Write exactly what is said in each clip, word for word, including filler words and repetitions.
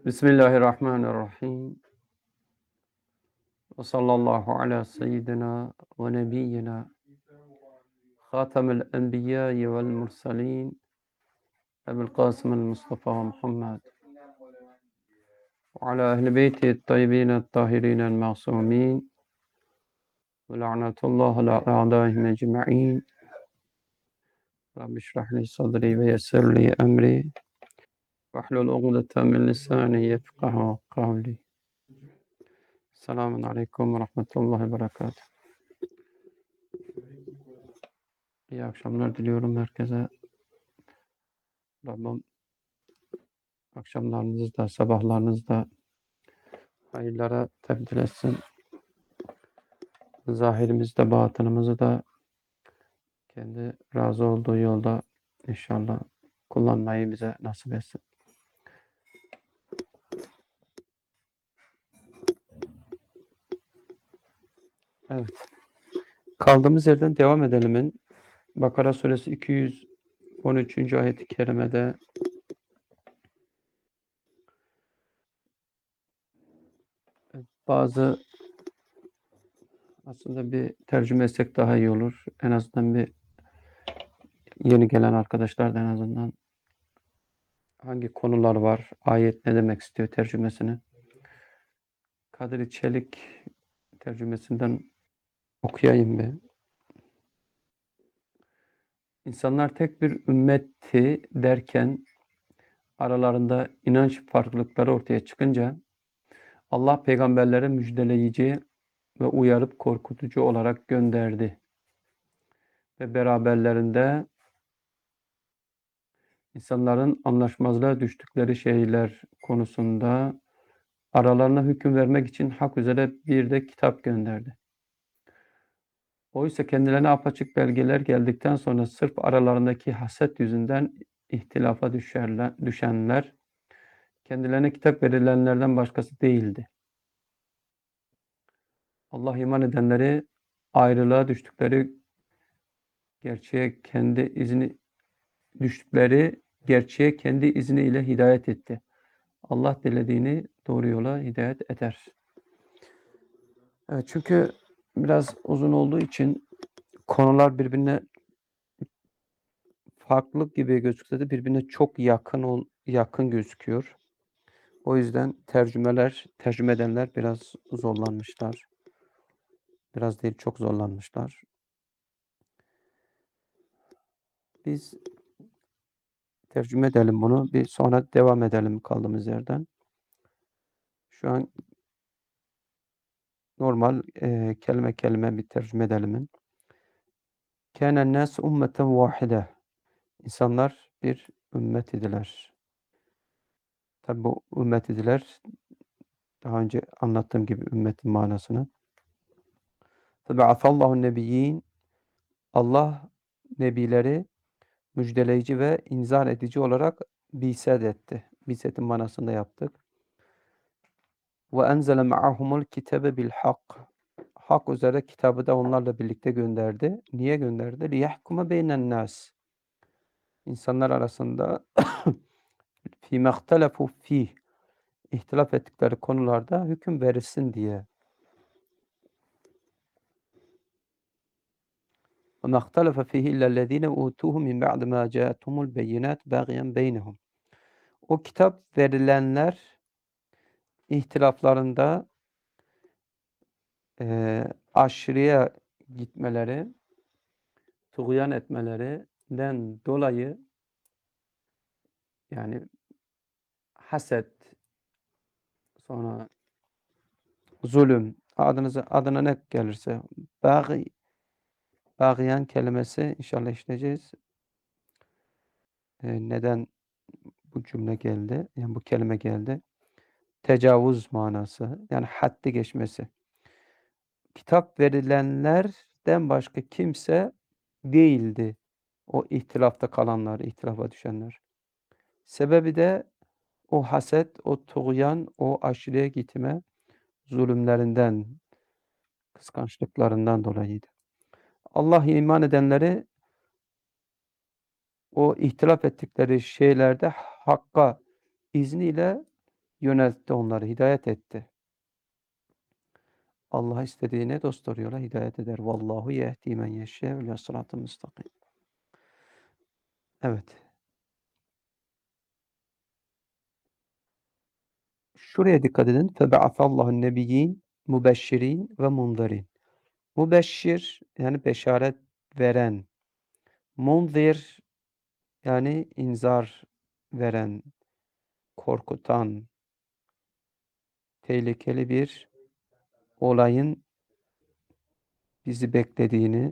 Bismillahirrahmanirrahim. Ve sallallahu ala seyyidina ve nebiyyina Hatemel enbiyâi vel mursalin Ebu'l Kasım'el Mustafa Muhammed ve ala ehl-i beyti tayyibîne tahirinel ma'sûmîn ve la'netullah ala a'dâihim ecma'in. Rabbi şrah li sadri ve yessir li emri ve hlul ugdeten min lisâni yefkahu kavli. Selamun aleyküm ve rahmetullahi ve berekatuhu. İyi akşamlar diliyorum herkese. Rabbim akşamlarınızda, sabahlarınızda hayırlara tebdil etsin. Zahirimizde, batınımızı da kendi razı olduğu yolda inşallah kullanmayı bize nasip etsin. Evet. Kaldığımız yerden devam edelim. Bakara suresi iki yüz on üçüncü ayet-i kerimede bazı aslında bir tercüme etsek daha iyi olur. En azından bir yeni gelen arkadaşlar da en azından hangi konular var, ayet ne demek istiyor tercümesini. Kadri Çelik tercümesinden okuyayım bir. İnsanlar tek bir ümmetti derken aralarında inanç farklılıkları ortaya çıkınca Allah peygamberlere müjdeleyici ve uyarıp korkutucu olarak gönderdi. Ve beraberlerinde insanların anlaşmazlığa düştükleri şeyler konusunda aralarına hüküm vermek için hak üzere bir de kitap gönderdi. Oysa kendilerine apaçık belgeler geldikten sonra sırf aralarındaki haset yüzünden ihtilafa düşerler, düşenler kendilerine kitap verilenlerden başkası değildi. Allah iman edenleri ayrılığa düştükleri gerçeğe kendi izni düştükleri gerçeğe kendi izniyle hidayet etti. Allah dilediğini doğru yola hidayet eder. Evet, çünkü biraz uzun olduğu için konular birbirine farklı gibi gözükse de birbirine çok yakın yakın gözüküyor. O yüzden tercümeler, tercüme edenler biraz zorlanmışlar. Biraz değil, çok zorlanmışlar. Biz tercüme edelim bunu. Bir sonra devam edelim kaldığımız yerden. Şu an normal e, kelime kelime bir tercüme edelim. Kânen nâs ummeten vâhide. İnsanlar bir ümmet idiler. Tabi bu ümmet idiler. Daha önce anlattığım gibi ümmetin manasını. Tabi afallahu nebiyyin. Allah nebileri müjdeleyici ve inzar edici olarak biset etti. Bisetin manasını da yaptık. Ve enzele ma'ahumul kitabe bil hak. Hak üzere kitabı da onlarla birlikte gönderdi. Niye gönderdi? Liyahkume beynen nas. İnsanlar arasında fîme ihtelefu fîh, ihtilaf ettikleri konularda hüküm verilsin diye. Ve mâ ihtelefe fîhî illellezîneûtûhu min ba'di mâ câethumul beyinât bâgiyen beynehum. O kitap verilenler ihtilaflarında e, aşırıya gitmeleri, tuğyan etmelerinden dolayı, yani haset, sonra zulüm, adınıza, adına ne gelirse, bâgi, bâgiyen kelimesi inşallah işleyeceğiz. E, neden bu cümle geldi? Yani bu kelime geldi. Tecavüz manası, yani haddi geçmesi. Kitap verilenlerden başka kimse değildi o ihtilafta kalanlar, ihtilafa düşenler. Sebebi de o haset, o tuğyan, o aşırıya gitme zulümlerinden, kıskançlıklarından dolayıydı. Allah iman edenleri o ihtilaf ettikleri şeylerde hakka izniyle Yöneltti onları, hidayet etti. Allah istediğine dosdoğru yola hidayet eder. Vallahu yehdi men yeşâ'u ilâ sıratın müstakim. Evet. Şuraya dikkat edin. Febe'asallahu nebiyyin mübeşşirin ve munzirin. Mübeşşir yani beşaret veren. Munzir yani inzar veren, korkutan, tehlikeli bir olayın bizi beklediğini,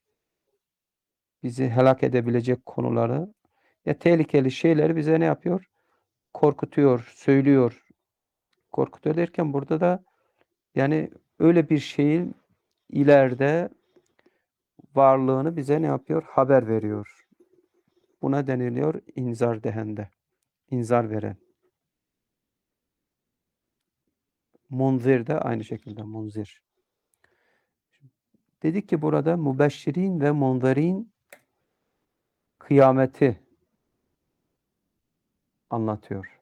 bizi helak edebilecek konuları ya tehlikeli şeyleri bize ne yapıyor? Korkutuyor, söylüyor. Korkutuyor derken burada da yani öyle bir şeyin ileride varlığını bize ne yapıyor? Haber veriyor. Buna deniliyor inzar dehende. İnzar veren. Munzir de aynı şekilde munzir. Dedik ki burada mübeşşirin ve munzirin kıyameti anlatıyor.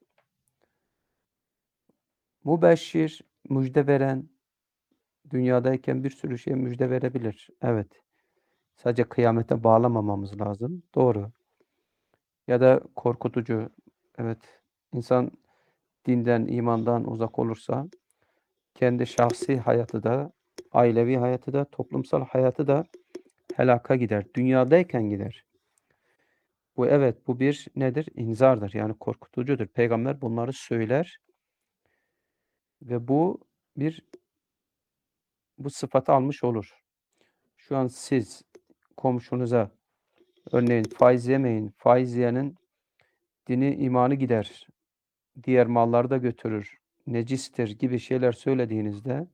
Mübeşşir, müjde veren, dünyadayken bir sürü şeye müjde verebilir. Evet. Sadece kıyamete bağlamamamız lazım. Doğru. Ya da korkutucu. Evet. İnsan dinden, imandan uzak olursa kendi şahsi hayatı da, ailevi hayatı da, toplumsal hayatı da helaka gider. Dünyadayken gider. Bu evet, bu bir nedir? İnzardır. Yani korkutucudur. Peygamber bunları söyler ve bu bir bu sıfatı almış olur. Şu an siz komşunuza örneğin faiz yemeyin, faiz yiyenin dini imanı gider, diğer malları da götürür, necistir gibi şeyler söylediğinizde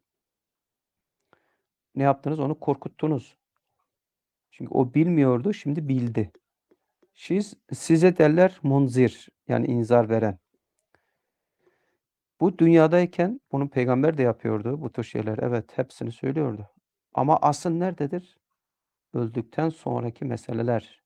ne yaptınız? Onu korkuttunuz. Çünkü o bilmiyordu, şimdi bildi. Siz, size derler munzir, yani inzar veren. Bu dünyadayken bunu peygamber de yapıyordu, bu tür şeyler. Evet, hepsini söylüyordu. Ama asıl nerededir? Öldükten sonraki meseleler.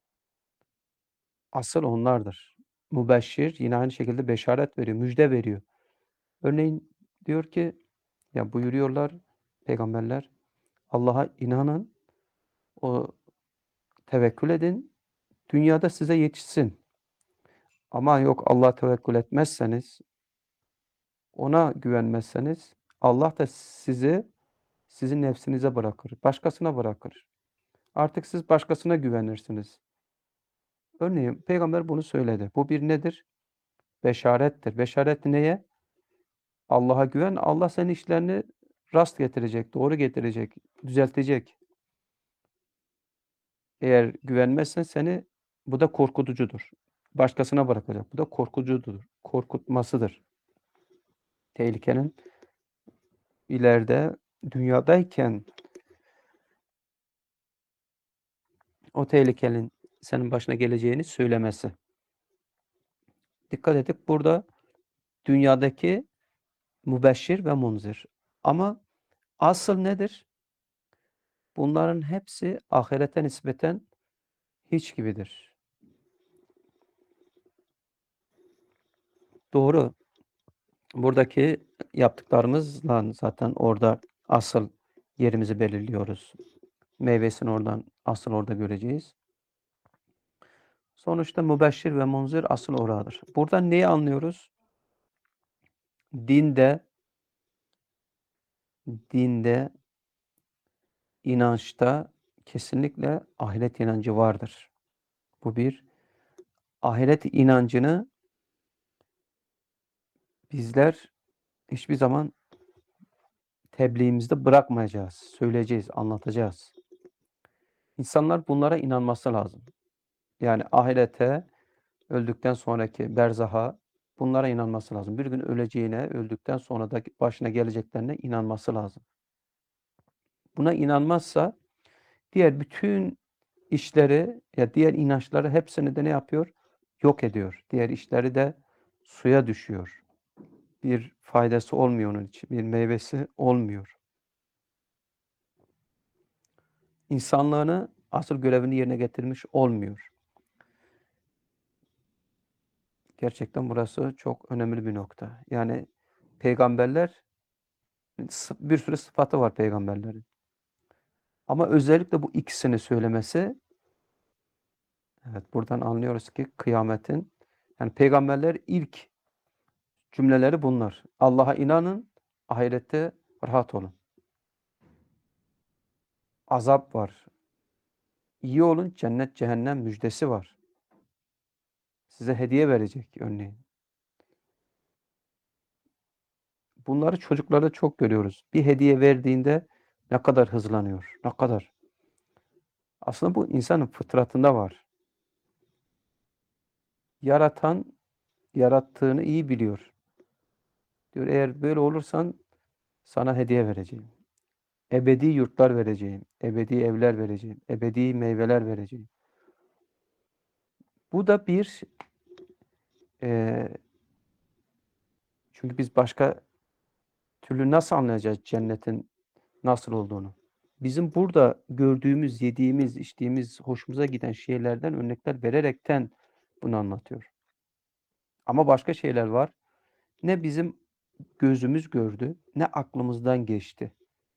Asıl onlardır. Mübeşşir yine aynı şekilde beşaret veriyor, müjde veriyor. Örneğin diyor ki, ya buyuruyorlar peygamberler, Allah'a inanın, o tevekkül edin, dünyada size yetişsin. Ama yok Allah'a tevekkül etmezseniz, ona güvenmezseniz Allah da sizi sizin nefsinize bırakır, başkasına bırakır. Artık siz başkasına güvenirsiniz. Örneğin peygamber bunu söyledi. Bu bir nedir? Beşarettir. Beşaret neye? Allah'a güven. Allah senin işlerini rast getirecek, doğru getirecek, düzeltecek. Eğer güvenmezsen seni bu da korkutucudur. Başkasına bırakacak. Bu da korkutucudur. Korkutmasıdır. Tehlikenin ileride dünyadayken o tehlikenin senin başına geleceğini söylemesi. Dikkat edip burada dünyadaki mübeşşir ve munzir. Ama asıl nedir? Bunların hepsi ahirete nispeten hiç gibidir. Doğru. Buradaki yaptıklarımızla zaten orada asıl yerimizi belirliyoruz. Meyvesini oradan asıl orada göreceğiz. Sonuçta mübeşşir ve munzir asıl oradır. Buradan neyi anlıyoruz? Dinde dinde inançta kesinlikle ahiret inancı vardır. Bu bir. Ahiret inancını bizler hiçbir zaman tebliğimizde bırakmayacağız. Söyleyeceğiz, anlatacağız. İnsanlar bunlara inanması lazım. Yani ahirete, öldükten sonraki berzaha bunlara inanması lazım. Bir gün öleceğine, öldükten sonra da başına geleceklerine inanması lazım. Buna inanmazsa diğer bütün işleri ya diğer inançları hepsini de ne yapıyor? Yok ediyor. Diğer işleri de suya düşüyor. Bir faydası olmuyor onun için. Bir meyvesi olmuyor. İnsanlığını asıl görevini yerine getirmiş olmuyor. Gerçekten burası çok önemli bir nokta. Yani peygamberler sı bir sürü sıfatı var peygamberlerin. Ama özellikle bu ikisini söylemesi, evet, buradan anlıyoruz ki kıyametin, yani peygamberler ilk cümleleri bunlar. Allah'a inanın, ahirette rahat olun. Azap var. İyi olun, cennet cehennem müjdesi var. Size hediye verecek örneğin. Bunları çocuklarda çok görüyoruz. Bir hediye verdiğinde ne kadar hızlanıyor, ne kadar. Aslında bu insanın fıtratında var. Yaratan yarattığını iyi biliyor. Diyor eğer böyle olursan sana hediye vereceğim. Ebedi yurtlar vereceğim. Ebedi evler vereceğim. Ebedi meyveler vereceğim. Bu da bir eee çünkü biz başka türlü nasıl anlayacağız cennetin nasıl olduğunu? Bizim burada gördüğümüz, yediğimiz, içtiğimiz, hoşumuza giden şeylerden örnekler vererekten bunu anlatıyor. Ama başka şeyler var. Ne bizim gözümüz gördü, ne aklımızdan geçti.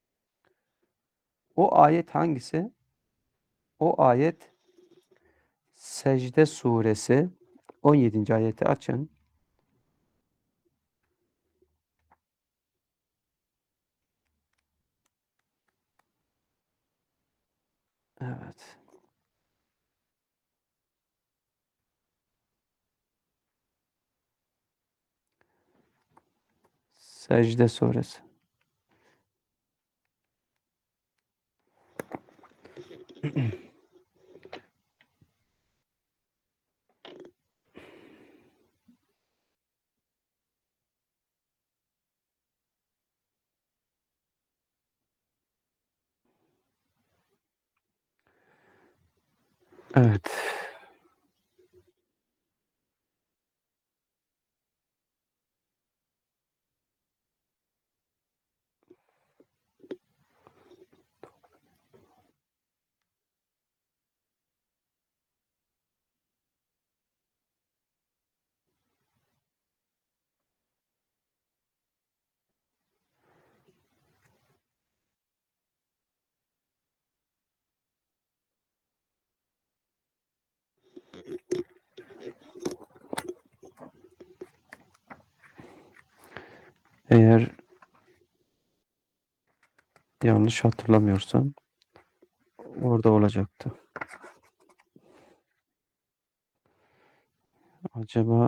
O ayet hangisi? O ayet Secde Suresi on yedinci ayeti açın. Evet. Secde Suresi. Evet. Eğer yanlış hatırlamıyorsam orada olacaktı. Acaba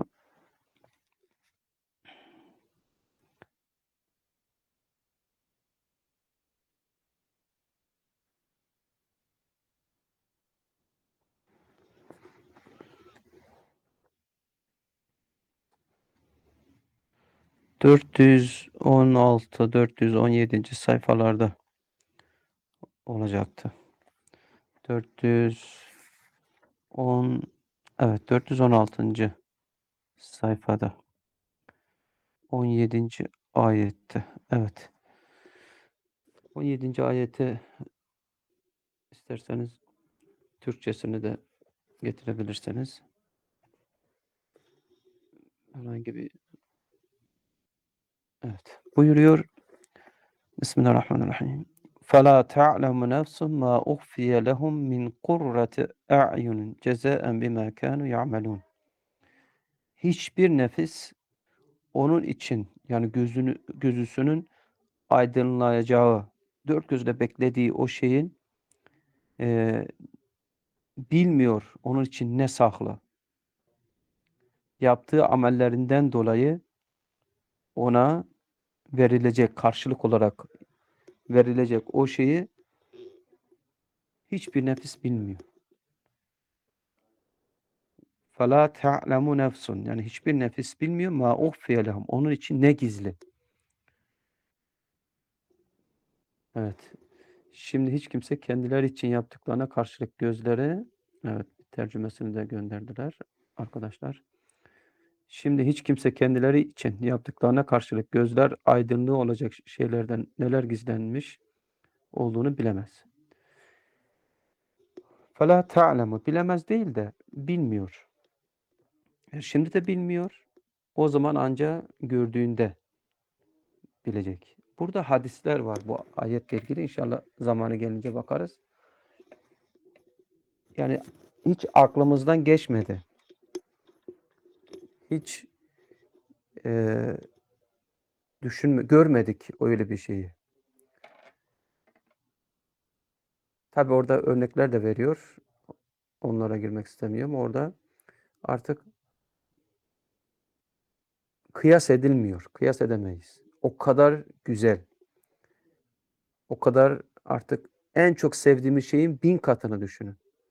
dört yüz on altı dört yüz on yedinci sayfalarda olacaktı. dört yüz on evet dört yüz on altıncı sayfada on yedinci ayette. Evet. on yedinci ayeti isterseniz Türkçesini de getirebilirseniz. Herhangi bir evet. Buyuruyor. Bismillahirrahmanirrahim. فَلَا تَعْلَمُ نَفْسٌ مَا أُخْفِيَ لَهُم مِّنْ قُرَّةِ أَعْيُنٍ جَزَاءً بِمَا كَانُوا يَعْمَلُونَ. Hiçbir nefis onun için, yani gözünü gözüsünün aydınlayacağı, dört gözle beklediği o şeyin eee, bilmiyor onun için ne saklı. Yaptığı amellerinden dolayı ona verilecek, karşılık olarak verilecek o şeyi hiçbir nefis bilmiyor. فَلَا تَعْلَمُ نَفْسٌ, yani hiçbir nefis bilmiyor. مَا اُخْفِيَ لَهُمْ, onun için ne gizli. Evet. Şimdi hiç kimse kendileri için yaptıklarına karşılık gözleri, evet, tercümesini de gönderdiler arkadaşlar. Şimdi hiç kimse kendileri için yaptıklarına karşılık gözler aydınlığı olacak şeylerden neler gizlenmiş olduğunu bilemez. فَلَا تَعْلَمُ, bilemez değil de bilmiyor. E, şimdi de bilmiyor. O zaman anca gördüğünde bilecek. Burada hadisler var bu ayetle ilgili. İnşallah zamanı gelince bakarız. Yani hiç aklımızdan geçmedi. Hiç e, düşünme, görmedik öyle bir şeyi. Tabi orada örnekler de veriyor. Onlara girmek istemiyorum. Orada artık kıyas edilmiyor. Kıyas edemeyiz. O kadar güzel. O kadar artık en çok sevdiğimiz şeyin bin katını düşünün.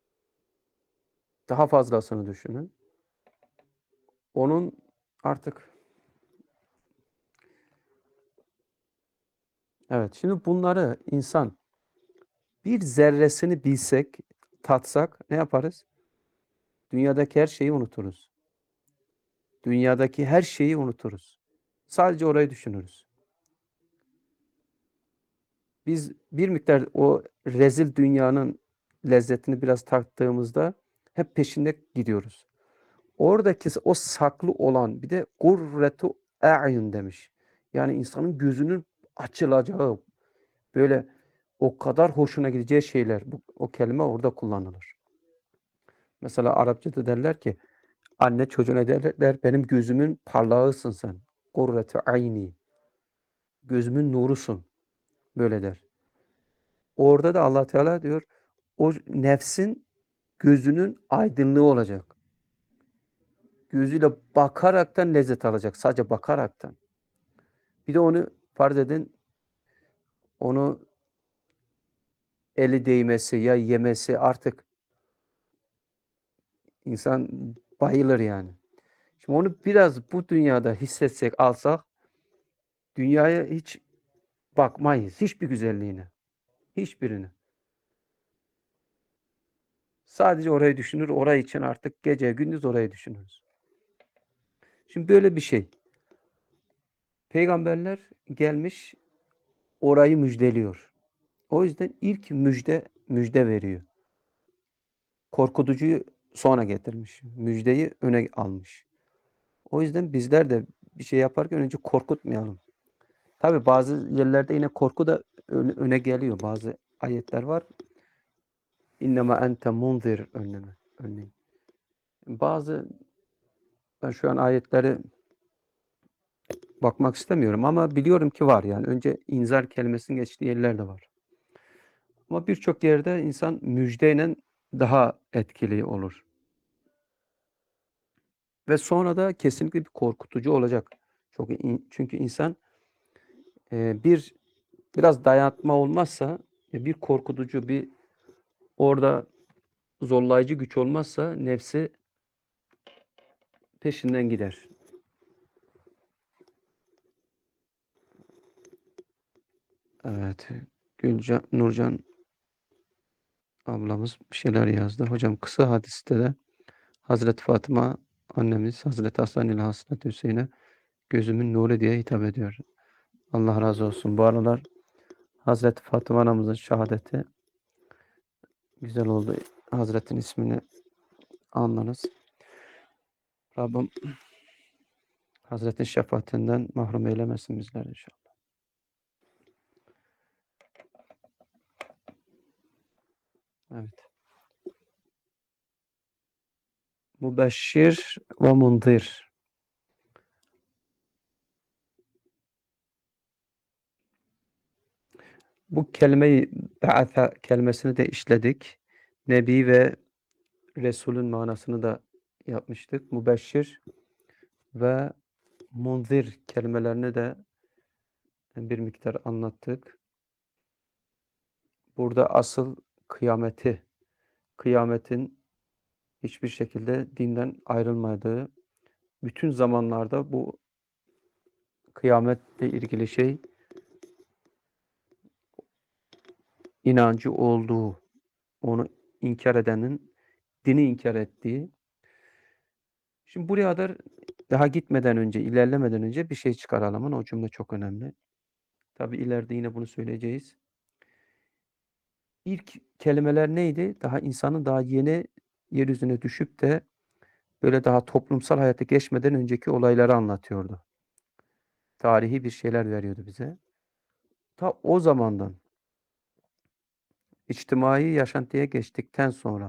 Daha fazlasını düşünün. Onun artık evet şimdi bunları insan bir zerresini bilsek, tatsak ne yaparız? Dünyadaki her şeyi unuturuz. Dünyadaki her şeyi unuturuz. Sadece orayı düşünürüz. Biz bir miktar o rezil dünyanın lezzetini biraz tattığımızda hep peşinde gidiyoruz. Oradaki o saklı olan bir de gurretu a'yun demiş. Yani insanın gözünün açılacağı böyle o kadar hoşuna gideceği şeyler. Bu, o kelime orada kullanılır. Mesela Arapçada derler ki anne çocuğuna derler benim gözümün parlağısın sen. Gurretu ayni. Gözümün nurusun. Böyle der. Orada da Allah Teala diyor o nefsin gözünün aydınlığı olacak. Gözüyle bakaraktan lezzet alacak. Sadece bakaraktan. Bir de onu farz edin onu eli değmesi ya yemesi artık insan bayılır yani. Şimdi onu biraz bu dünyada hissetsek alsak dünyaya hiç bakmayız. Hiçbir güzelliğine. Hiçbirini. Sadece orayı düşünür. Orayı için artık gece gündüz orayı düşünürüz. Şimdi böyle bir şey. Peygamberler gelmiş orayı müjdeliyor. O yüzden ilk müjde müjde veriyor. Korkutucuyu sonra getirmiş. Müjdeyi öne almış. O yüzden bizler de bir şey yaparken önce korkutmayalım. Tabi bazı yerlerde yine korku da öne geliyor. Bazı ayetler var. İnnemâ ente munzir önlemi. Örneğin. Bazı ben şu an ayetleri bakmak istemiyorum ama biliyorum ki var yani. Önce inzar kelimesinin geçtiği yerler de var. Ama birçok yerde insan müjdeyle daha etkili olur. Ve sonra da kesinlikle bir korkutucu olacak. Çok çünkü insan e, bir biraz dayatma olmazsa bir korkutucu bir orada zorlayıcı güç olmazsa nefsi peşinden gider. Evet. Gülcan, Nurcan ablamız bir şeyler yazdı. Hocam kısa hadiste de Hazreti Fatıma annemiz Hazreti Hasan ile Hazreti Hüseyin'e gözümün nuru diye hitap ediyor. Allah razı olsun. Bu aralar Hazreti Fatıma anamızın şehadeti güzel oldu. Hazretin ismini anlarız. Rabbim Hazretin şefaatinden mahrum eylemesin bizler inşallah. Evet. Mübeşşir ve munzir. Bu kelimeyi ba'atha kelimesini de işledik. Nebi ve Resul'ün manasını da yapmıştık. Mübeşşir ve munzir kelimelerini de bir miktar anlattık. Burada asıl kıyameti, kıyametin hiçbir şekilde dinden ayrılmadığı, bütün zamanlarda bu kıyametle ilgili şey inancı olduğu, onu inkar edenin dini inkar ettiği. Şimdi buraya kadar daha gitmeden önce, ilerlemeden önce bir şey çıkaralım. O cümle çok önemli. Tabii ileride yine bunu söyleyeceğiz. İlk kelimeler neydi? Daha insanın daha yeni yeryüzüne düşüp de böyle daha toplumsal hayata geçmeden önceki olayları anlatıyordu. Tarihi bir şeyler veriyordu bize. Ta o zamandan içtimai yaşantıya geçtikten sonra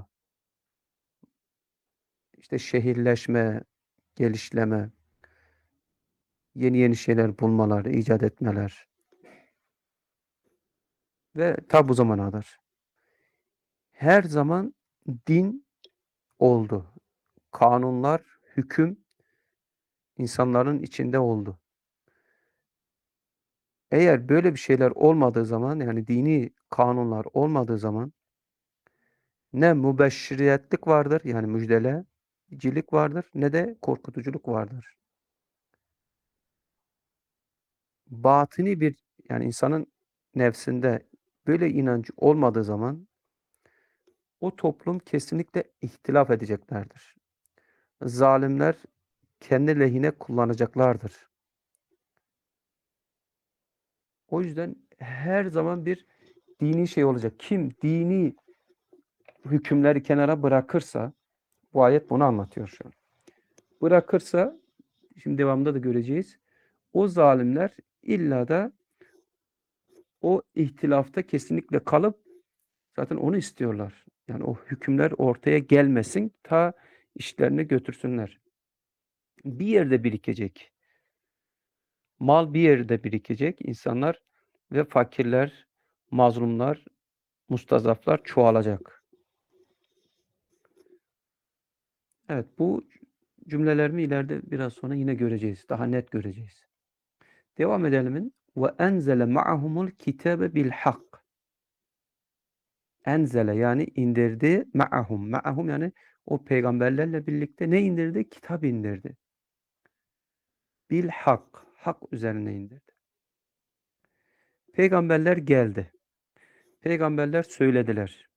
işte şehirleşme, gelişleme, yeni yeni şeyler bulmalar, icat etmeler ve ta bu zamana kadar her zaman din oldu. Kanunlar, hüküm insanların içinde oldu. Eğer böyle bir şeyler olmadığı zaman, yani dini kanunlar olmadığı zaman ne mübeşşiriyetlik vardır, yani müjdelecilik vardır, ne de korkutuculuk vardır. Batini bir, yani insanın nefsinde böyle inancı olmadığı zaman o toplum kesinlikle ihtilaf edeceklerdir. Zalimler kendi lehine kullanacaklardır. O yüzden her zaman bir dini şey olacak. Kim dini hükümleri kenara bırakırsa, bu ayet bunu anlatıyor şu an. Bırakırsa, şimdi devamında da göreceğiz, o zalimler illa da o ihtilafta kesinlikle kalıp zaten onu istiyorlar. Yani o hükümler ortaya gelmesin, ta işlerini götürsünler. Bir yerde birikecek. Mal bir yerde birikecek. İnsanlar ve fakirler, mazlumlar, mustazaflar çoğalacak. Evet, bu cümlelerimi ileride biraz sonra yine göreceğiz. Daha net göreceğiz. Devam edelim. Ve enzele ma'ahumul kitabe bil hak. Enzele yani indirdi ma'ahum. Ma'ahum yani o peygamberlerle birlikte ne indirdi? Kitap indirdi. Bil hak. Hak üzerine indirdi. Peygamberler geldi. Peygamberler söylediler.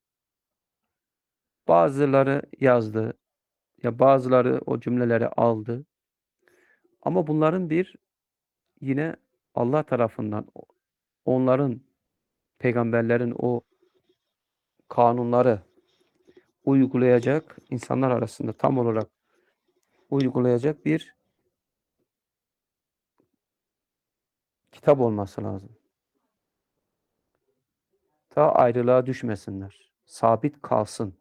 Bazıları yazdı. Ya bazıları o cümleleri aldı. Ama bunların bir yine Allah tarafından onların peygamberlerin o kanunları uygulayacak, insanlar arasında tam olarak uygulayacak bir kitap olması lazım. Ta ayrılığa düşmesinler. Sabit kalsın.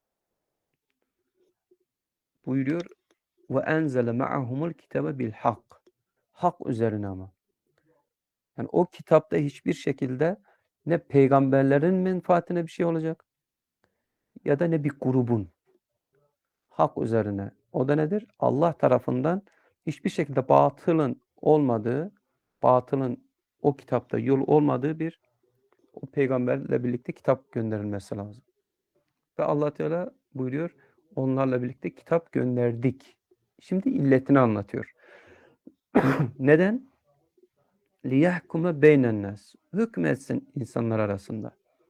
Buyuruyor ve enzele ma'ahumul kitabe bil hak. Hak üzerine ama. Yani o kitapta hiçbir şekilde ne peygamberlerin menfaatine bir şey olacak ya da ne bir grubun. Hak üzerine. O da nedir? Allah tarafından hiçbir şekilde batılın olmadığı, batılın o kitapta yol olmadığı bir o peygamberle birlikte kitap gönderilmesi lazım. Ve Allah Teala buyuruyor, onlarla birlikte kitap gönderdik. Şimdi illetini anlatıyor. Neden? لِيَحْكُمَ بَيْنَ النَّاسِ Hükmetsin insanlar arasında.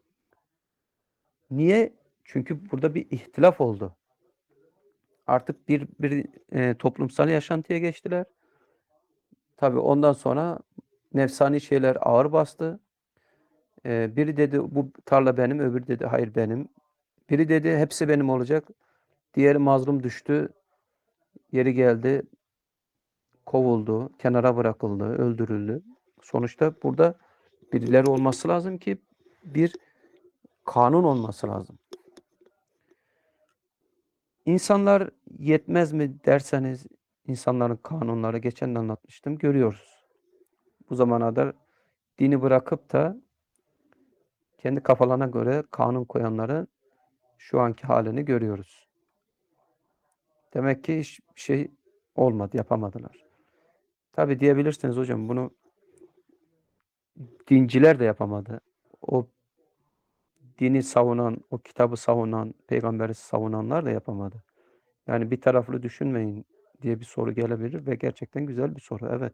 Niye? Çünkü burada bir ihtilaf oldu. Artık bir, bir e, toplumsal yaşantıya geçtiler. Tabii ondan sonra nefsani şeyler ağır bastı. E, biri dedi bu tarla benim, öbürü dedi hayır benim. Biri dedi hepsi benim olacak. Diğeri mazlum düştü. Yeri geldi, kovuldu, kenara bırakıldı, öldürüldü. Sonuçta burada birileri olması lazım ki bir kanun olması lazım. İnsanlar yetmez mi derseniz insanların kanunları geçen de anlatmıştım görüyoruz. Bu zamana kadar dini bırakıp da kendi kafalarına göre kanun koyanların şu anki halini görüyoruz. Demek ki hiçbir şey olmadı, yapamadılar. Tabii diyebilirsiniz hocam bunu dinciler de yapamadı. O dini savunan, o kitabı savunan, peygamberi savunanlar da yapamadı. Yani bir taraflı düşünmeyin diye bir soru gelebilir ve gerçekten güzel bir soru, evet.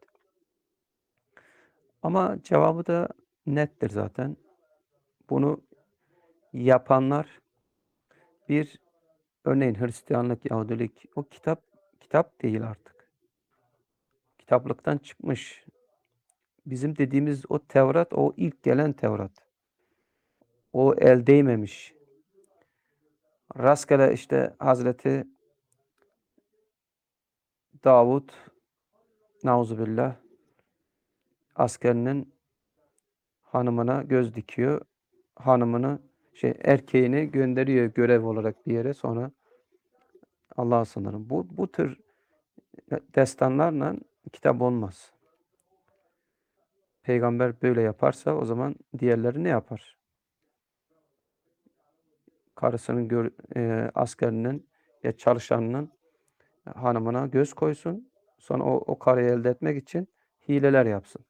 Ama cevabı da nettir zaten. Bunu yapanlar bir örneğin Hristiyanlık, Yahudilik o kitap kitap değil artık. Kitaplıktan çıkmış. Bizim dediğimiz o Tevrat o ilk gelen Tevrat. O el değmemiş. Rastgele işte Hazreti Davud nauzubillah askerinin hanımına göz dikiyor. Hanımını şey erkeğini gönderiyor görev olarak bir yere, sonra Allah'a sığınırım. Bu bu tür destanlarla kitap olmaz. Peygamber böyle yaparsa o zaman diğerleri ne yapar? Karısının gör, e, askerinin ya çalışanının hanımına göz koysun. Sonra o, o karıyı elde etmek için hileler yapsın.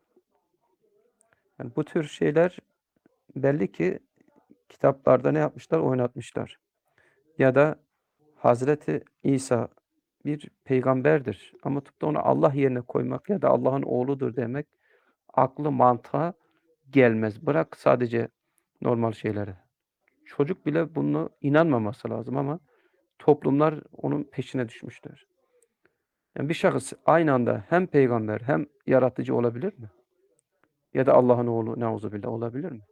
Yani bu tür şeyler belli ki kitaplarda ne yapmışlar? Oynatmışlar. Ya da Hazreti İsa bir peygamberdir. Ama tutup da onu Allah yerine koymak ya da Allah'ın oğludur demek aklı mantığa gelmez. Bırak sadece normal şeyleri. Çocuk bile bunu inanmaması lazım ama toplumlar onun peşine düşmüşler. Yani bir şahıs aynı anda hem peygamber hem yaratıcı olabilir mi? Ya da Allah'ın oğlu neuzubillah olabilir mi?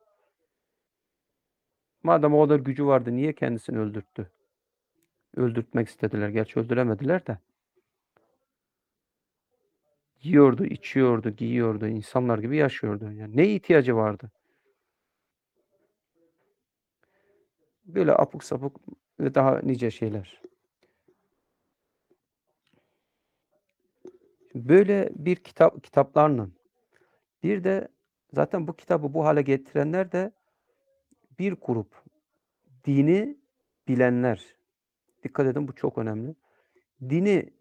Madem o kadar gücü vardı niye kendisini öldürttü? Öldürtmek istediler. Gerçi öldüremediler de. Yiyordu, içiyordu, giyiyordu, insanlar gibi yaşıyordu. Yani ne ihtiyacı vardı? Böyle apuk sapuk ve daha nice şeyler. Böyle bir kitap kitaplarla bir de zaten bu kitabı bu hale getirenler de bir grup dini bilenler. Dikkat edin, bu çok önemli. Dini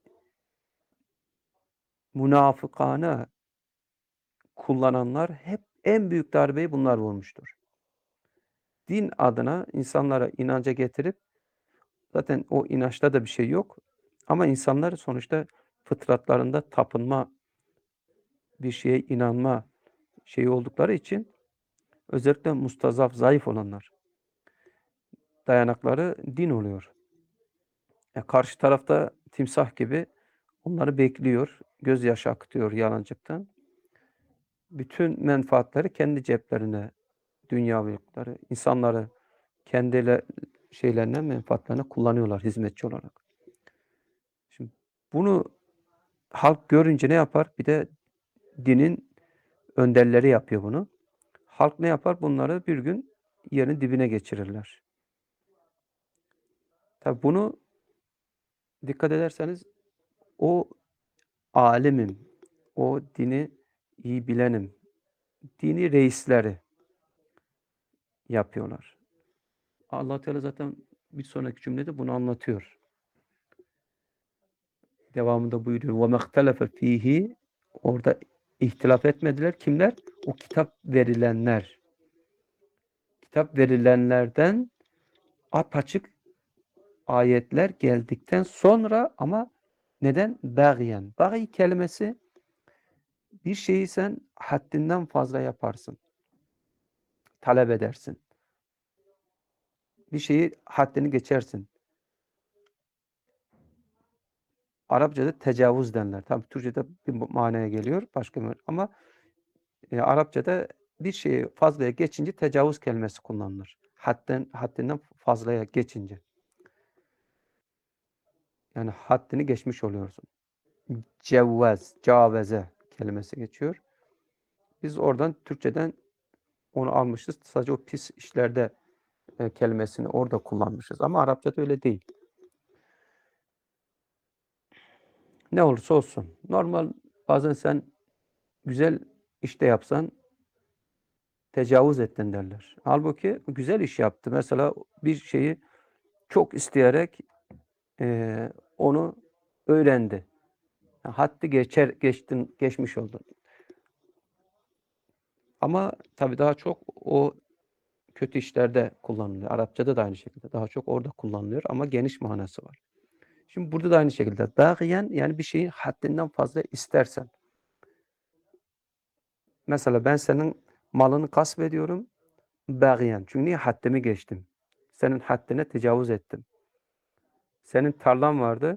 münafıkane kullananlar hep en büyük darbeyi bunlar vurmuştur. Din adına insanlara inanca getirip zaten o inançta da bir şey yok. Ama insanlar sonuçta fıtratlarında tapınma, bir şeye inanma şeyi oldukları için özellikle mustazaf, zayıf olanlar dayanakları din oluyor. E karşı tarafta timsah gibi onları bekliyor, gözyaşı akıtıyor yalancıktan. Bütün menfaatleri kendi ceplerine, dünyalıkları, insanları kendi şeylerine, menfaatlerine kullanıyorlar hizmetçi olarak. Şimdi bunu halk görünce ne yapar? Bir de dinin önderleri yapıyor bunu. Halk ne yapar? Bunları bir gün yerin dibine geçirirler. Tabi bunu dikkat ederseniz o alimim, o dini iyi bilenim, dini reisleri yapıyorlar. Allah Teala zaten bir sonraki cümlede bunu anlatıyor. Devamında buyuruyor. وَمَا اخْتَلَفَ ف۪يهِ Orada ihtilaf etmediler. Kimler? O kitap verilenler. Kitap verilenlerden apaçık ayetler geldikten sonra ama neden? Bâgiyen. Bâgi kelimesi bir şeyi sen haddinden fazla yaparsın. Talep edersin. Bir şeyi haddini geçersin. Arapçada tecavüz denler. Tabii Türkçe'de bir manaya geliyor. Başka bir ama e, Arapçada bir şeyi fazlaya geçince tecavüz kelimesi kullanılır. Hadden, haddinden fazlaya geçince. Yani haddini geçmiş oluyorsun. Cevvez, caveze kelimesi geçiyor. Biz oradan Türkçeden onu almışız. Sadece o pis işlerde e, kelimesini orada kullanmışız. Ama Arapçada öyle değil. Ne olursa olsun. Normal bazen sen güzel işte yapsan tecavüz ettin derler. Halbuki güzel iş yaptı. Mesela bir şeyi çok isteyerek e, onu öğrendi. Yani haddi geçer, geçtin, geçmiş oldun. Ama tabii daha çok o kötü işlerde kullanılıyor. Arapçada da aynı şekilde. Daha çok orada kullanılıyor ama geniş manası var. Şimdi burada da aynı şekilde. Bagiyen yani bir şeyi haddinden fazla istersen. Mesela ben senin malını gasp ediyorum. Bagiyen. Çünkü niye? Haddimi geçtim. Senin haddine tecavüz ettim. Senin tarlan vardı.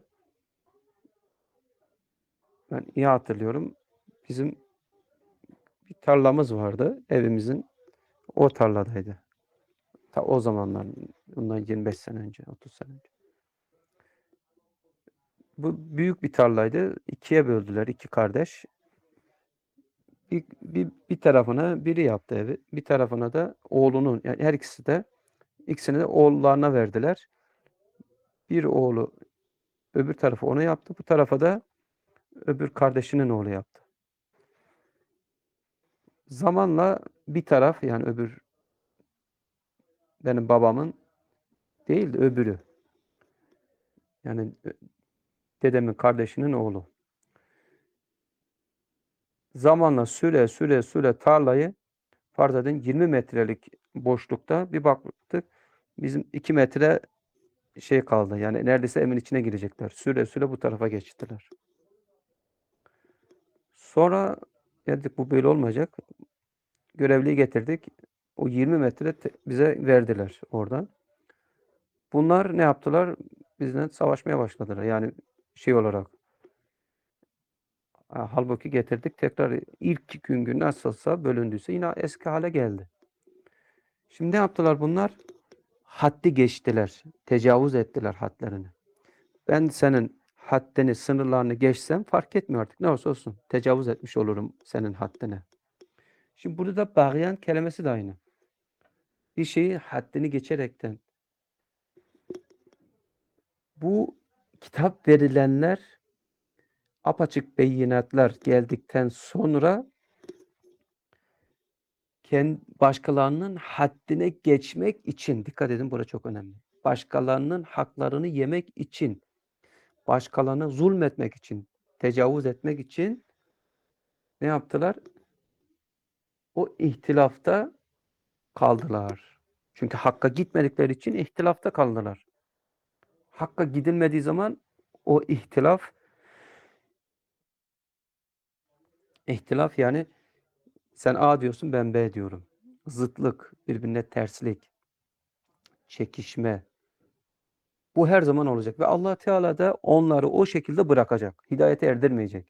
Ben iyi hatırlıyorum. Bizim bir tarlamız vardı. Evimizin o tarladaydı. Ta o zamanlar, bundan yirmi beş sene önce, otuz sene önce. Bu büyük bir tarlaydı. İkiye böldüler iki kardeş. Bir, bir, bir tarafına biri yaptı evi. Bir tarafına da oğlunun, yani her ikisi de ikisini de oğullarına verdiler. Bir oğlu öbür tarafı ona yaptı. Bu tarafa da öbür kardeşinin oğlu yaptı. Zamanla bir taraf, yani öbür, benim babamın değil de öbürü, yani dedemin kardeşinin oğlu. Zamanla süre süre süre tarlayı, farz edin yirmi metrelik boşlukta bir baktık bizim iki metre şey kaldı. Yani neredeyse evin içine girecekler. Süre süre bu tarafa geçtiler. Sonra dedik bu böyle olmayacak. Görevliyi getirdik. O yirmi metre bize verdiler oradan. Bunlar ne yaptılar? Bizden savaşmaya başladılar. Yani şey olarak. Halbuki getirdik. Tekrar ilk gün gün nasılsa bölündüyse yine eski hale geldi. Şimdi ne yaptılar bunlar? Haddi geçtiler. Tecavüz ettiler hadlerini. Ben senin haddini, sınırlarını geçsem fark etmiyor artık. Ne olursa olsun. Tecavüz etmiş olurum senin haddine. Şimdi burada da bağlayan kelimesi de aynı. Bir şeyi haddini geçerekten. Bu kitap verilenler, apaçık beyinatlar geldikten sonra kendi başkalarının haddine geçmek için, dikkat edin burası çok önemli. Başkalarının haklarını yemek için, başkalarına zulmetmek için, tecavüz etmek için ne yaptılar? O ihtilafta kaldılar. Çünkü hakka gitmedikleri için ihtilafta kaldılar. Hakka gidilmediği zaman o ihtilaf, ihtilaf yani sen A diyorsun, ben B diyorum. Zıtlık, birbirine terslik, çekişme. Bu her zaman olacak ve Allah Teala da onları o şekilde bırakacak. Hidayete erdirmeyecek.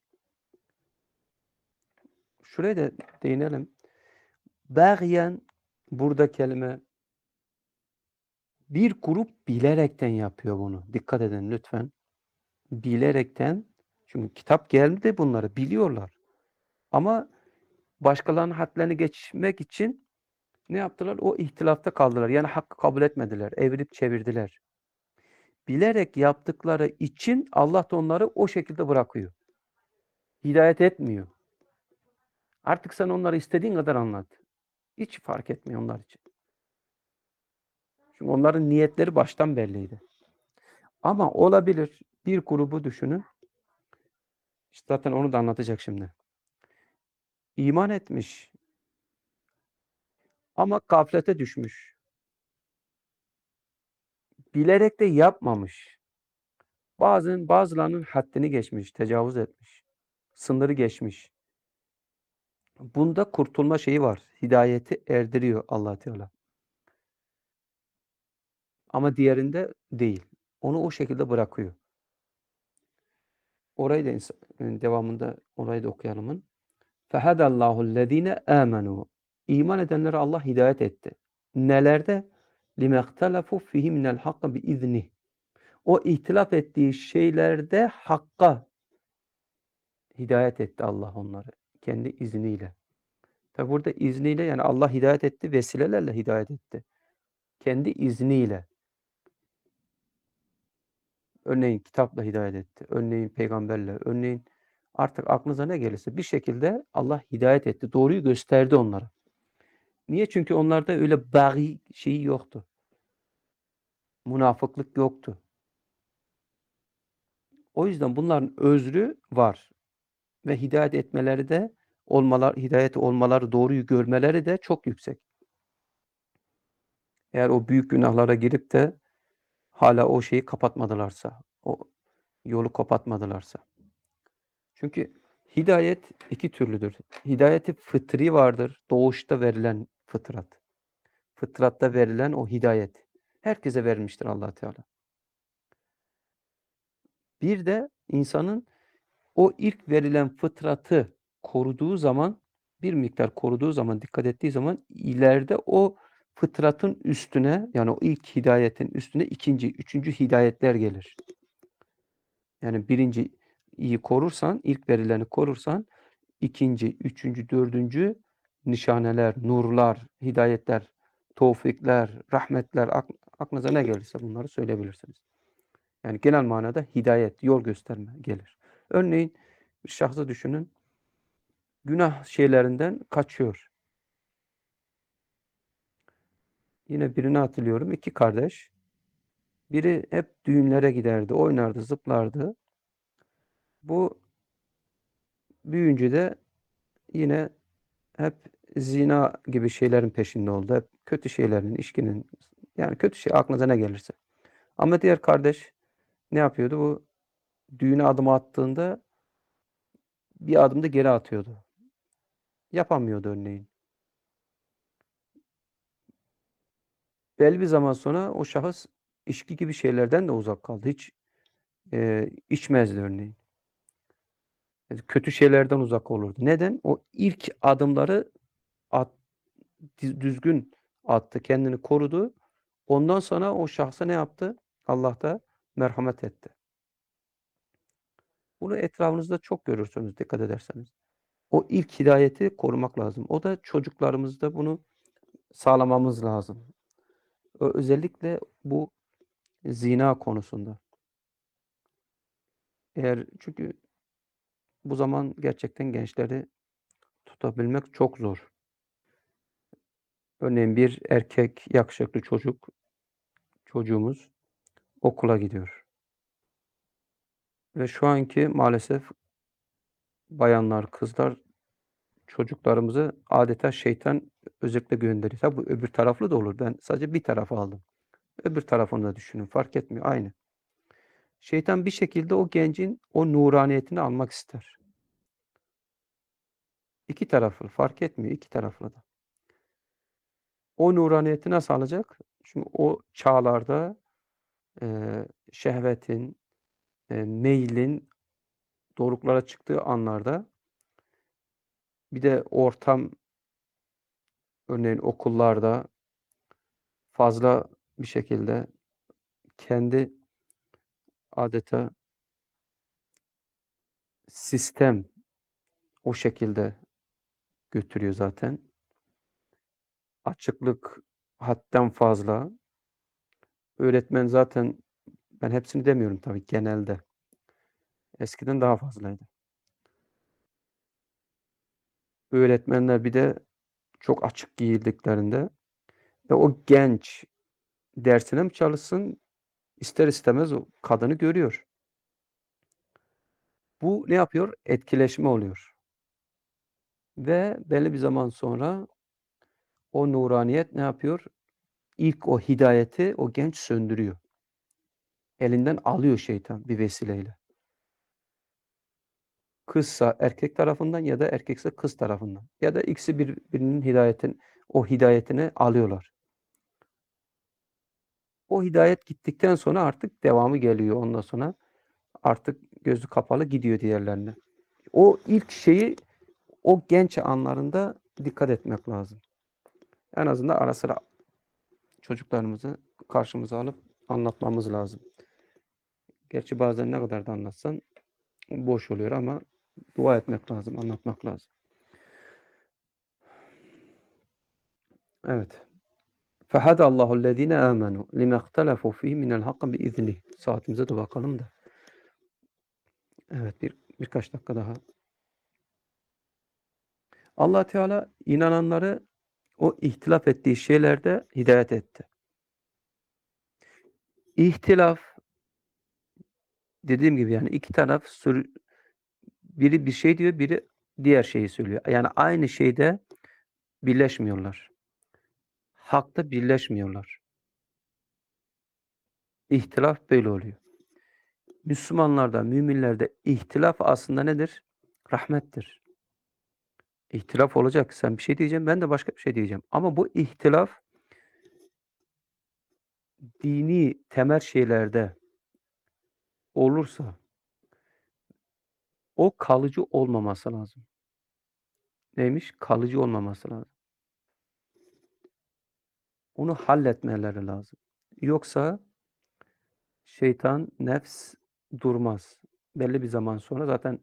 Şuraya da değinelim. Bağyen, burada kelime, bir grup bilerekten yapıyor bunu. Dikkat edin lütfen. Bilerekten, çünkü kitap geldi, bunları biliyorlar. Ama başkalarının hadlerini geçmek için ne yaptılar? O ihtilafta kaldılar. Yani hakkı kabul etmediler. Evirip çevirdiler. Bilerek yaptıkları için Allah da onları o şekilde bırakıyor. Hidayet etmiyor. Artık sen onları istediğin kadar anlat. Hiç fark etmiyor onlar için. Çünkü onların niyetleri baştan belliydi. Ama olabilir, bir grubu düşünün. İşte zaten onu da anlatacak şimdi. İman etmiş ama gaflete düşmüş. Bilerek de yapmamış. Bazen bazılarının haddini geçmiş, tecavüz etmiş. Sınırı geçmiş. Bunda kurtulma şeyi var. Hidayeti erdiriyor Allah Teala. Ama diğerinde değil. Onu o şekilde bırakıyor. Orayı da devamında orayı da okuyalımın. Fehadallahu ellezine amenu. İman edenlere Allah hidayet etti. Nelerde? Limehtelefu fihi minel hakka bi izni. O ihtilaf ettiği şeylerde hakka hidayet etti Allah onları. Kendi izniyle. Tabi burada izniyle, yani Allah hidayet etti, vesilelerle hidayet etti. Kendi izniyle. Örneğin kitapla hidayet etti. Örneğin peygamberle. Örneğin artık aklınıza ne gelirse bir şekilde Allah hidayet etti. Doğruyu gösterdi onlara. Niye? Çünkü onlarda öyle bagi şeyi yoktu. Münafıklık yoktu. O yüzden bunların özrü var. Ve hidayet etmeleri de olmalar, hidayet olmaları, doğruyu görmeleri de çok yüksek. Eğer o büyük günahlara girip de hala o şeyi kapatmadılarsa, o yolu kapatmadılarsa. Çünkü hidayet iki türlüdür. Hidayeti fıtri vardır. Doğuşta verilen fıtrat. Fıtratta verilen o hidayet. Herkese verilmiştir Allah Teala. Bir de insanın o ilk verilen fıtratı koruduğu zaman, bir miktar koruduğu zaman, dikkat ettiği zaman ileride o fıtratın üstüne, yani o ilk hidayetin üstüne ikinci, üçüncü hidayetler gelir. Yani birinciyi korursan, ilk verilerini korursan ikinci, üçüncü, dördüncü nişaneler, nurlar, hidayetler, tevfikler, rahmetler ak aklınıza ne gelirse bunları söyleyebilirsiniz. Yani genel manada hidayet, yol gösterme gelir. Örneğin bir şahsı düşünün, günah şeylerinden kaçıyor. Yine birini hatırlıyorum, iki kardeş. Biri hep düğünlere giderdi, oynardı, zıplardı. Bu büyüyünce de yine hep zina gibi şeylerin peşinde oldu. Hep kötü şeylerin, içkinin, yani kötü şey aklınıza ne gelirse. Ama diğer kardeş ne yapıyordu? Bu düğüne adım attığında bir adım da geri atıyordu. Yapamıyordu örneğin. Belli bir zaman sonra o şahıs içki gibi şeylerden de uzak kaldı. Hiç e, içmezdi örneğin. Yani kötü şeylerden uzak olurdu. Neden? O ilk adımları at, düzgün attı, kendini korudu. Ondan sonra o şahsa ne yaptı? Allah da merhamet etti. Bunu etrafınızda çok görürsünüz dikkat ederseniz. O ilk hidayeti korumak lazım. O da çocuklarımızda bunu sağlamamız lazım. Özellikle bu zina konusunda. Eğer çünkü bu zaman gerçekten gençleri tutabilmek çok zor. Örneğin bir erkek yakışıklı çocuk, çocuğumuz okula gidiyor. Ve şu anki maalesef bayanlar, kızlar çocuklarımızı adeta şeytan özellikle gönderiyor. Tabi bu öbür taraflı da olur. Ben sadece bir tarafı aldım. Öbür tarafını da düşünün. Fark etmiyor. Aynı. Şeytan bir şekilde o gencin o nuraniyetini almak ister. İki taraflı. Fark etmiyor. İki taraflı da. O nuraniyeti nasıl alacak? Çünkü o çağlarda e, şehvetin, e, meylin doruklara çıktığı anlarda bir de ortam örneğin okullarda fazla bir şekilde kendi adeta sistem o şekilde götürüyor zaten. Açıklık hadden fazla. Öğretmen zaten ben hepsini demiyorum tabii genelde. Eskiden daha fazlaydı. Öğretmenler bir de çok açık giyildiklerinde ve o genç dersine mi çalışsın ister istemez o kadını görüyor. Bu ne yapıyor? Etkileşme oluyor. Ve belli bir zaman sonra o nuraniyet ne yapıyor? İlk o hidayeti o genç söndürüyor. Elinden alıyor şeytan bir vesileyle. Kızsa erkek tarafından ya da erkekse kız tarafından. Ya da ikisi birbirinin hidayetin o hidayetini alıyorlar. O hidayet gittikten sonra artık devamı geliyor ondan sonra. Artık gözü kapalı gidiyor diğerlerine. O ilk şeyi o genç anlarında dikkat etmek lazım. En azından ara sıra çocuklarımızı karşımıza alıp anlatmamız lazım. Gerçi bazen ne kadar da anlatsan boş oluyor ama dua etmek lazım, anlatmak lazım. Evet. فَهَدَى اللّٰهُ الَّذ۪ينَ آمَنُوا لِمَا اخْتَلَفُوا ف۪يهِ مِنَ الْحَقِّ بِإِذْنِهِ. Saatimize de bakalım da. Evet, bir birkaç dakika daha. Allah Teala inananları o ihtilaf ettiği şeylerde hidayet etti. İhtilaf dediğim gibi yani iki taraf sür biri bir şey diyor, biri diğer şeyi söylüyor. Yani aynı şeyde birleşmiyorlar. Hakta birleşmiyorlar. İhtilaf böyle oluyor. Müslümanlarda, müminlerde ihtilaf aslında nedir? Rahmettir. İhtilaf olacak. Sen bir şey diyeceksin, ben de başka bir şey diyeceğim. Ama bu ihtilaf dini temel şeylerde olursa o kalıcı olmaması lazım. Neymiş? Kalıcı olmaması lazım. Onu halletmeleri lazım. Yoksa şeytan, nefs durmaz. belli bir zaman sonra zaten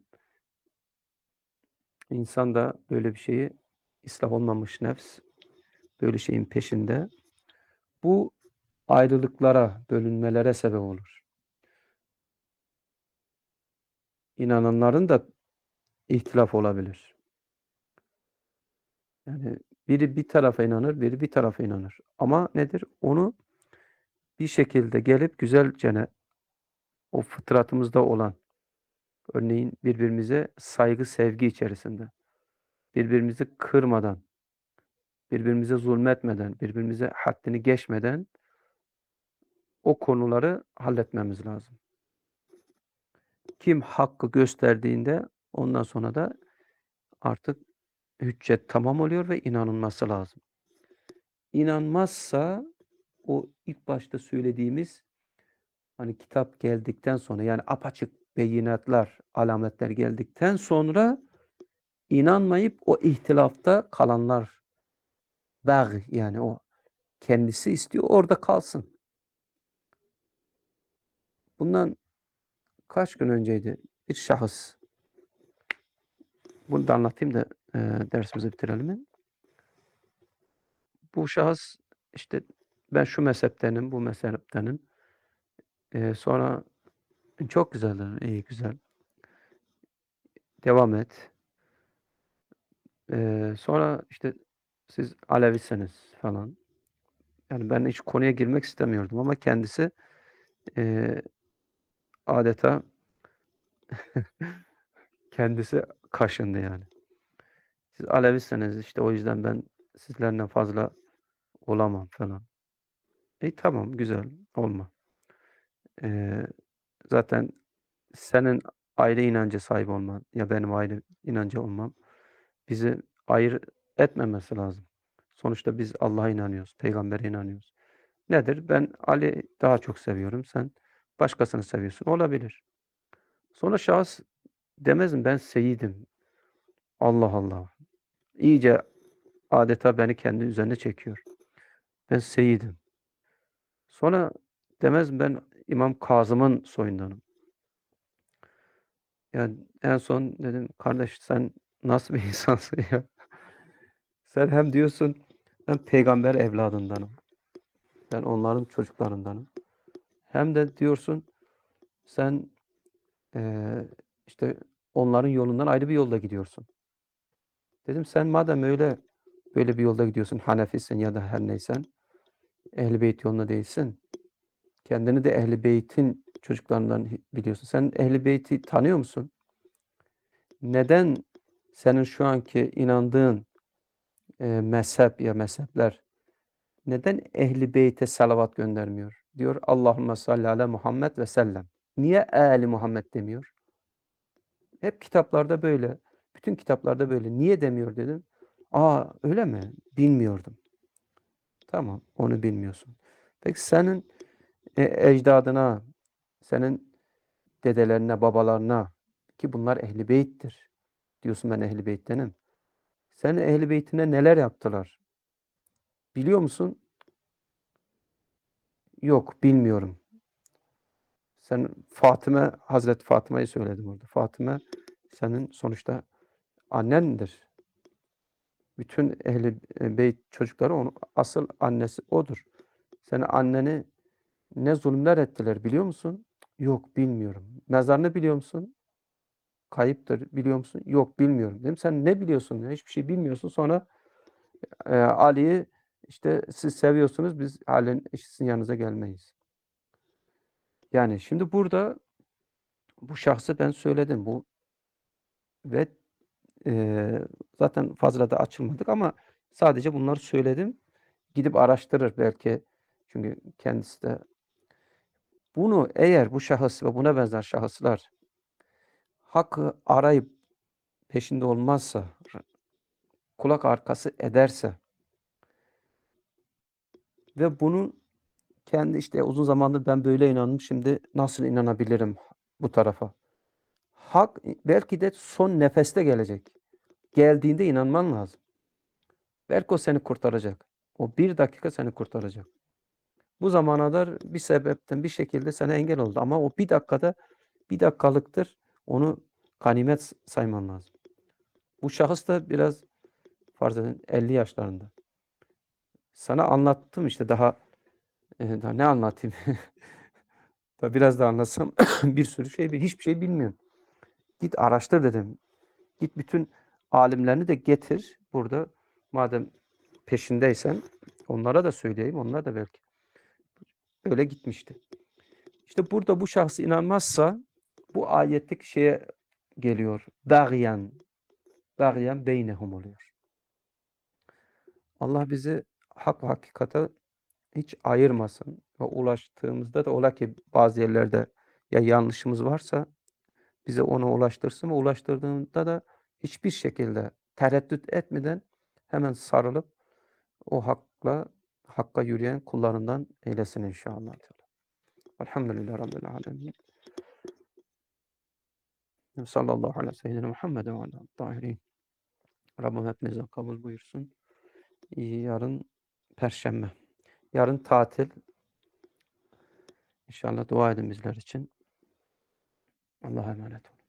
insan da böyle bir şeyi ıslah olmamış nefs böyle şeyin peşinde. Bu ayrılıklara, bölünmelere sebep olur. İnananların da ihtilaf olabilir. Yani biri bir tarafa inanır, biri bir tarafa inanır. Ama nedir? Onu bir şekilde gelip güzelcene o fıtratımızda olan, örneğin birbirimize saygı, sevgi içerisinde, birbirimizi kırmadan, birbirimize zulmetmeden, birbirimize haddini geçmeden o konuları halletmemiz lazım. Kim hakkı gösterdiğinde ondan sonra da artık hüccet tamam oluyor ve inanılması lazım. İnanmazsa o ilk başta söylediğimiz hani kitap geldikten sonra yani apaçık beyinatlar, alametler geldikten sonra inanmayıp o ihtilafta kalanlar bâgî yani o kendisi istiyor orada kalsın. Bundan kaç gün önceydi bir şahıs. Bunu da anlatayım da e, dersimizi bitirelim. Bu şahıs işte ben şu mezheptenim, bu mezheptenim. E, sonra çok güzel dedim, iyi güzel. Devam et. E, sonra işte siz Alevisiniz falan. Yani ben hiç konuya girmek istemiyordum ama kendisi e, adeta kendisi kaşındı yani. Siz Alevisiniz işte o yüzden ben sizlerle fazla olamam falan. E tamam güzel olma. E, zaten senin ayrı inanca sahip olman ya benim ayrı inanca olmam bizi ayır etmemesi lazım. Sonuçta biz Allah'a inanıyoruz, peygambere inanıyoruz. Nedir? Ben Ali daha çok seviyorum, sen başkasını seviyorsun. Olabilir. Sonra şahıs demez mi ben seyyidim. Allah Allah. İyice adeta beni kendi üzerine çekiyor. Ben seyyidim. Sonra demez mi ben İmam Kazım'ın soyundanım. Yani en son dedim kardeş sen nasıl bir insansın ya? Sen hem diyorsun ben peygamber evladındanım. Ben onların çocuklarındanım. Hem de diyorsun sen eee, işte onların yolundan ayrı bir yolda gidiyorsun. Dedim sen madem öyle böyle bir yolda gidiyorsun, Hanefisin ya da her neysen, Ehl-i Beyt yolunda değilsin. Kendini de Ehl-i Beyt'in çocuklarından biliyorsun. Sen Ehl-i Beyt'i tanıyor musun? Neden senin şu anki inandığın e, mezhep ya mezhepler neden Ehl-i Beyt'e salavat göndermiyor? Diyor Allahümme salli ala Muhammed ve sellem. Niye Ali Muhammed demiyor? Hep kitaplarda böyle. Bütün kitaplarda böyle. Niye demiyor dedim. Aa öyle mi? Bilmiyordum. Tamam onu bilmiyorsun. Peki senin e, ecdadına, senin dedelerine, babalarına ki bunlar Ehl-i Beyt'tir. Diyorsun ben Ehl-i Beyt'tenim. Senin Ehl-i Beyt'ine neler yaptılar? Biliyor musun? Yok bilmiyorum. Sen Fatıma, Hazreti Fatıma'yı söyledim orada. Fatıma senin sonuçta annendir. Bütün Ehl-i Beyt çocukları onun asıl annesi odur. Senin anneni ne zulümler ettiler biliyor musun? Yok bilmiyorum. Mezarını biliyor musun? Kayıptır biliyor musun? Yok bilmiyorum. Dedim sen ne biliyorsun? Ya? Hiçbir şey bilmiyorsun. Sonra e, Ali'yi işte siz seviyorsunuz biz Ali'nin sizin yanınıza gelmeyiz. Yani şimdi burada bu şahsı ben söyledim. Bu ve e, zaten fazla da açılmadık ama sadece bunları söyledim. Gidip araştırır belki. Çünkü kendisi de bunu eğer bu şahıs ve buna benzer şahıslar hakkı arayıp peşinde olmazsa, kulak arkası ederse ve bunu kendi işte uzun zamandır ben böyle inandım, şimdi nasıl inanabilirim bu tarafa? Hak belki de son nefeste gelecek. Geldiğinde inanman lazım. Belki o seni kurtaracak. O bir dakika seni kurtaracak. Bu zamana kadar bir sebepten bir şekilde sana engel oldu. Ama o bir dakikada bir dakikalıktır. Onu ganimet s sayman lazım. Bu şahıs da biraz farz edin elli yaşlarında. Sana anlattım işte daha, eee, daha ne anlatayım? Daha biraz daha anlatsam bir sürü şey, hiçbir şey bilmiyorsun. Git araştır dedim. Git bütün alimlerini de getir burada. Madem peşindeysen onlara da söyleyeyim. Onlar da belki öyle gitmişti. İşte burada bu şahıs inanmazsa bu ayetteki şeye geliyor. Dâgiyen, dâgiyen beynehum oluyor. Allah bizi hak ve hakikate hiç ayırmasın ve ulaştığımızda da ola ki bazı yerlerde ya yanlışımız varsa bize onu ulaştırsın ve ulaştırdığında da hiçbir şekilde tereddüt etmeden hemen sarılıp o hakla hakka yürüyen kullarından eylesin inşallah. Elhamdülillahi Rabbil alemin. Sallallahu ala seyyidina Muhammed ve ala tahirin. Rabbim hepinizden kabul buyursun. Yarın Perşembe. Yarın tatil. İnşallah dua edin bizler için. Allah'a emanet olun.